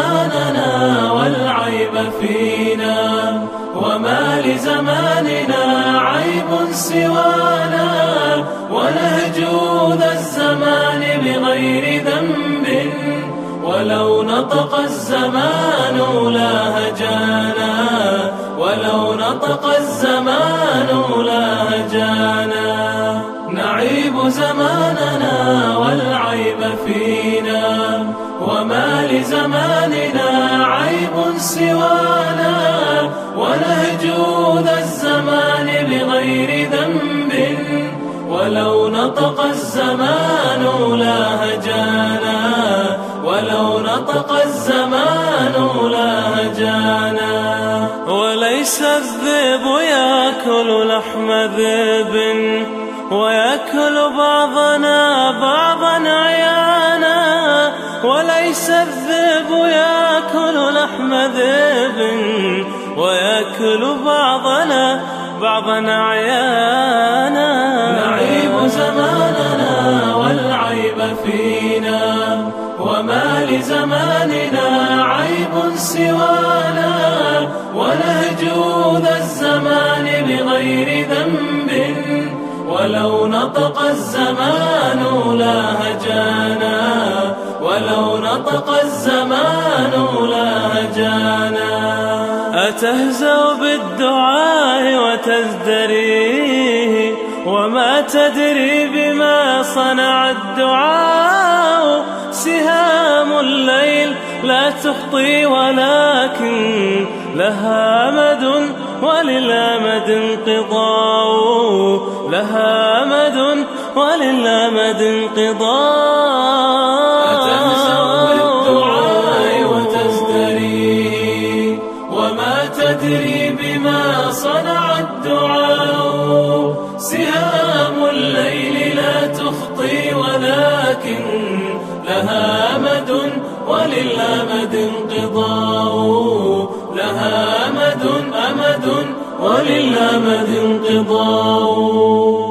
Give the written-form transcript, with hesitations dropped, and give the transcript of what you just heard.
زماننا والعيب فينا، وما لزماننا عيب سوانا، ونهج ذا الزمان بغير ذنب، ولو نطق الزمان لهجانا، ولو نطق الزمان لهجانا. نعيب زماننا والعيب فينا، وما لزماننا عيب سوانا، ونهج ذا الزمان بغير ذنب، ولو نطق الزمان لهجانا، ولو نطق الزمان لهجانا. وليس الذئب يأكل لحم ذئب، ويأكل بعضنا بعضا عيانا، وليس الذئب يأكل لحم ذئب، ويأكل بعضنا بعضا عيانا. نعيب زماننا والعيب فينا، وما لزماننا عيب سوانا، ونهج ذا الزمان بغير ذنب، ولو نطق الزمان لهجانا، ولو نطق الزمان لهجانا. أتهزأ بالدعاء وتزدريه، وما تدري بما صنع الدعاء. سهام الليل لا تخطي، ولكن لها أمد وللأمد انقضاء، لها أمد وللأمد انقضاء. أتهزأ بالدعاء وتزدريه، وما تدري بما صنع الدعاء. سهام الليل لا تخطي، ولكن لها أمد وللأمد انقضاء، لها أمد وللأمد انقضاء.